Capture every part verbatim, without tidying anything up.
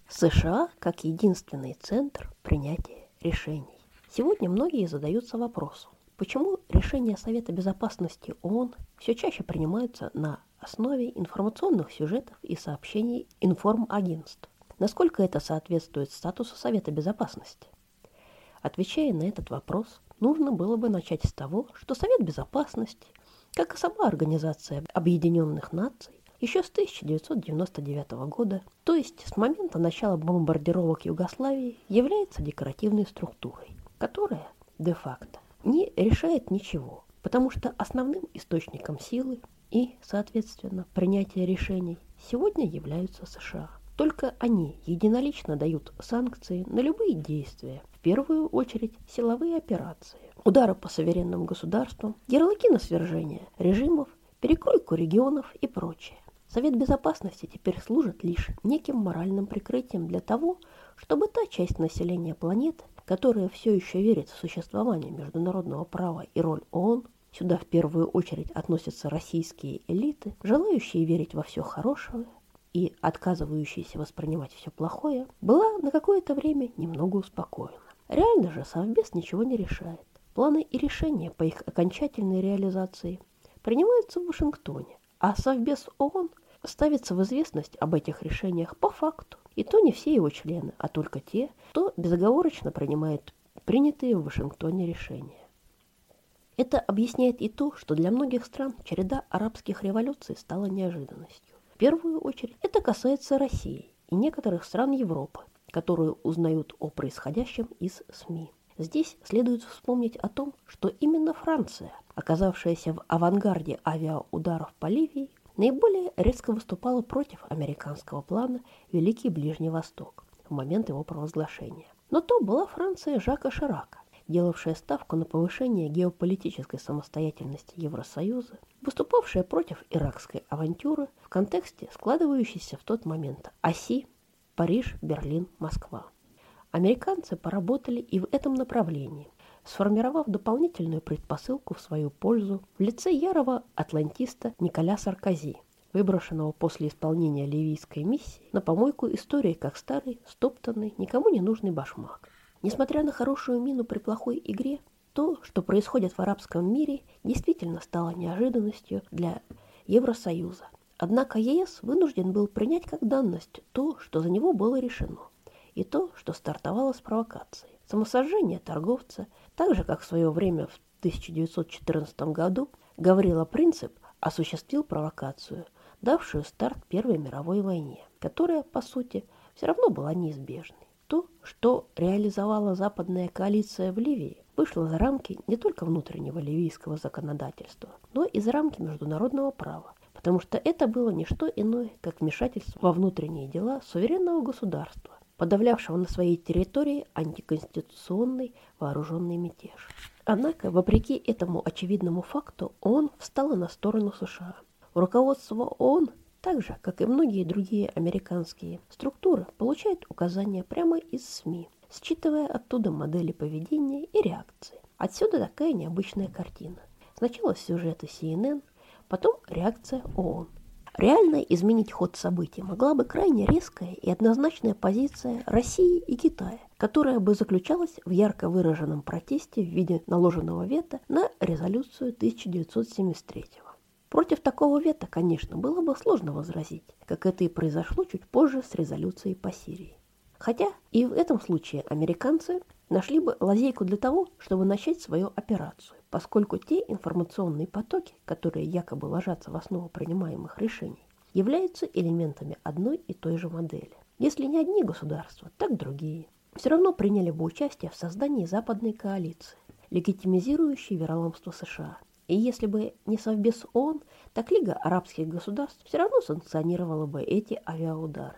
США как единственный центр принятия решений. Сегодня многие задаются вопросом, почему решения Совета Безопасности ООН все чаще принимаются на основе информационных сюжетов и сообщений информагентств. Насколько это соответствует статусу Совета Безопасности? Отвечая на этот вопрос, нужно было бы начать с того, что Совет Безопасности, как и сама Организация Объединенных Наций, еще с тысяча девятьсот девяносто девятого года, то есть с момента начала бомбардировок Югославии, является декоративной структурой, которая, де-факто, не решает ничего, потому что основным источником силы и, соответственно, принятия решений сегодня являются США. Только они единолично дают санкции на любые действия, в первую очередь силовые операции, удары по суверенным государствам, ярлыки на свержение режимов, перекройку регионов и прочее. Совет Безопасности теперь служит лишь неким моральным прикрытием для того, чтобы та часть населения планеты, которая все еще верит в существование международного права и роль ООН, сюда в первую очередь относятся российские элиты, желающие верить во все хорошее и отказывающиеся воспринимать все плохое, была на какое-то время немного успокоена. Реально же Совбез ничего не решает. Планы и решения по их окончательной реализации принимаются в Вашингтоне, а Совбез ООН ставится в известность об этих решениях по факту. И то не все его члены, а только те, кто безоговорочно принимает принятые в Вашингтоне решения. Это объясняет и то, что для многих стран череда арабских революций стала неожиданностью. В первую очередь это касается России и некоторых стран Европы, которые узнают о происходящем из СМИ. Здесь следует вспомнить о том, что именно Франция, оказавшаяся в авангарде авиаударов по Ливии, наиболее резко выступала против американского плана «Великий Ближний Восток» в момент его провозглашения. Но то была Франция Жака Ширака, делавшая ставку на повышение геополитической самостоятельности Евросоюза, выступавшая против иракской авантюры в контексте складывающейся в тот момент оси Париж, Берлин, Москва. Американцы поработали и в этом направлении, сформировав дополнительную предпосылку в свою пользу в лице ярого атлантиста Николя Саркози, выброшенного после исполнения ливийской миссии на помойку истории как старый, стоптанный, никому не нужный башмак. Несмотря на хорошую мину при плохой игре, то, что происходит в арабском мире, действительно стало неожиданностью для Евросоюза. Однако ЕС вынужден был принять как данность то, что за него было решено, и то, что стартовало с провокации. Самосожжение торговца, так же, как в свое время в тысяча девятьсот четырнадцатом году Гаврила Принцип осуществил провокацию, давшую старт Первой мировой войне, которая, по сути, все равно была неизбежной. То, что реализовала западная коалиция в Ливии, вышло за рамки не только внутреннего ливийского законодательства, но и за рамки международного права, потому что это было не что иное, как вмешательство во внутренние дела суверенного государства, подавлявшего на своей территории антиконституционный вооруженный мятеж. Однако, вопреки этому очевидному факту, ООН встала на сторону США. Руководство ООН, так же, как и многие другие американские структуры, получает указания прямо из СМИ, считывая оттуда модели поведения и реакции. Отсюда такая необычная картина. Сначала сюжеты Си Эн Эн, потом реакция ООН. Реально изменить ход событий могла бы крайне резкая и однозначная позиция России и Китая, которая бы заключалась в ярко выраженном протесте в виде наложенного вето на резолюцию тысяча девятьсот семьдесят третьего. Против такого вето, конечно, было бы сложно возразить, как это и произошло чуть позже с резолюцией по Сирии. Хотя и в этом случае американцы нашли бы лазейку для того, чтобы начать свою операцию, поскольку те информационные потоки, которые якобы ложатся в основу принимаемых решений, являются элементами одной и той же модели. Если не одни государства, так другие все равно приняли бы участие в создании западной коалиции, легитимизирующей вероломство США. И если бы не Совбез ООН, так Лига арабских государств все равно санкционировала бы эти авиаудары.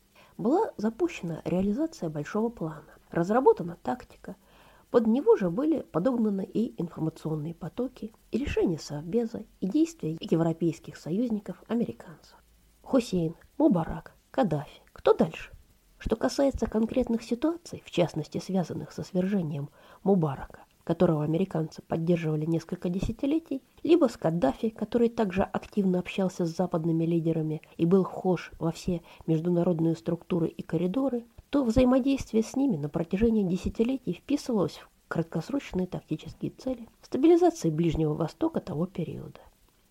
Была запущена реализация большого плана, разработана тактика, под него же были подогнаны и информационные потоки, и решения Совбеза, и действия европейских союзников, американцев. Хусейн, Мубарак, Каддафи. Кто дальше? Что касается конкретных ситуаций, в частности связанных со свержением Мубарака, которого американцы поддерживали несколько десятилетий, либо с Каддафи, который также активно общался с западными лидерами и был вхож во все международные структуры и коридоры, то взаимодействие с ними на протяжении десятилетий вписывалось в краткосрочные тактические цели стабилизации Ближнего Востока того периода.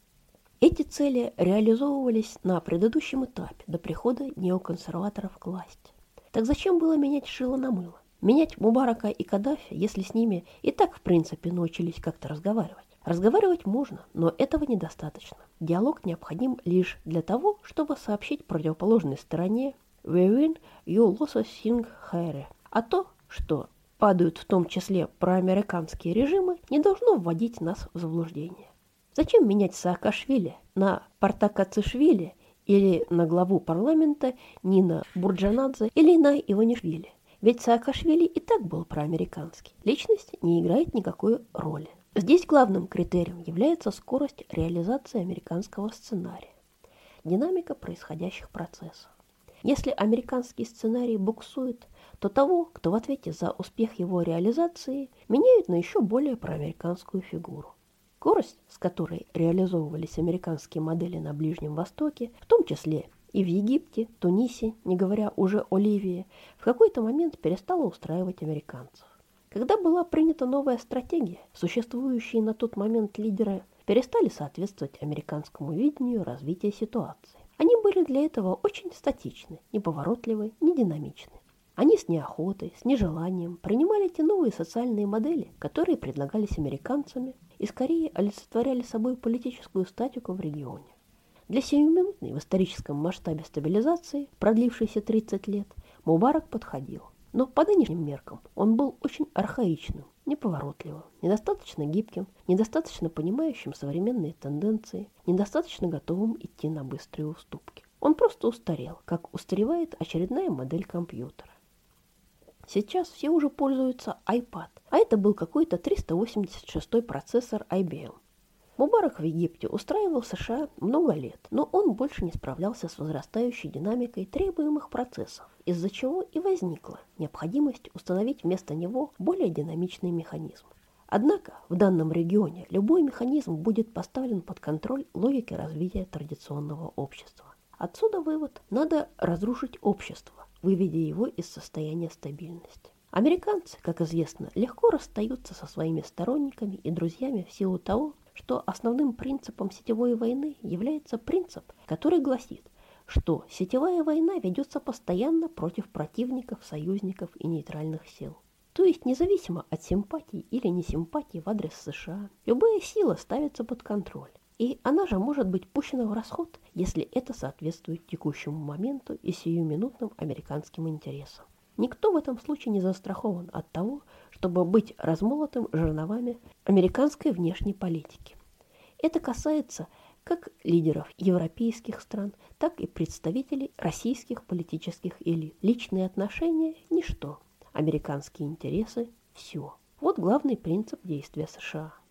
Эти цели реализовывались на предыдущем этапе до прихода неоконсерваторов к власти. Так зачем было менять шило на мыло? Менять Мубарака и Каддафи, если с ними и так в принципе научились как-то разговаривать? Разговаривать можно, но этого недостаточно. Диалог необходим лишь для того, чтобы сообщить противоположной стороне «Wherein you lose thing here», а то, что падают в том числе проамериканские режимы, не должно вводить нас в заблуждение. Зачем менять Саакашвили на Партакацишвили или на главу парламента Нина Бурджанадзе или на Иванишвили? Ведь Саакашвили и так был проамериканский. Личность не играет никакой роли. Здесь главным критерием является скорость реализации американского сценария, динамика происходящих процессов. Если американский сценарий буксует, то того, кто в ответе за успех его реализации, меняют на еще более проамериканскую фигуру. Скорость, с которой реализовывались американские модели на Ближнем Востоке, в том числе и в Египте, Тунисе, не говоря уже о Ливии, в какой-то момент перестала устраивать американцев. Когда была принята новая стратегия, существующие на тот момент лидеры перестали соответствовать американскому видению развития ситуации. Они были для этого очень статичны, неповоротливы, не динамичны. Они с неохотой, с нежеланием принимали те новые социальные модели, которые предлагались американцами, и скорее олицетворяли собой политическую статику в регионе. Для сиюминутной в историческом масштабе стабилизации, продлившейся тридцать лет, Мубарак подходил. Но по нынешним меркам он был очень архаичным, неповоротливым, недостаточно гибким, недостаточно понимающим современные тенденции, недостаточно готовым идти на быстрые уступки. Он просто устарел, как устаревает очередная модель компьютера. Сейчас все уже пользуются iPad, а это был какой-то триста восемьдесят шестой процессор ай би эм. Мубарак в Египте устраивал США много лет, но он больше не справлялся с возрастающей динамикой требуемых процессов, из-за чего и возникла необходимость установить вместо него более динамичный механизм. Однако в данном регионе любой механизм будет поставлен под контроль логики развития традиционного общества. Отсюда вывод: надо разрушить общество, выведя его из состояния стабильности. Американцы, как известно, легко расстаются со своими сторонниками и друзьями в силу того, что основным принципом сетевой войны является принцип, который гласит, что сетевая война ведется постоянно против противников, союзников и нейтральных сил. То есть независимо от симпатий или несимпатий в адрес США, любая сила ставится под контроль. И она же может быть пущена в расход, если это соответствует текущему моменту и сиюминутным американским интересам. Никто в этом случае не застрахован от того, чтобы быть размолотым жерновами американской внешней политики. Это касается как лидеров европейских стран, так и представителей российских политических элит. Личные отношения – ничто, американские интересы – все. Вот главный принцип действия США.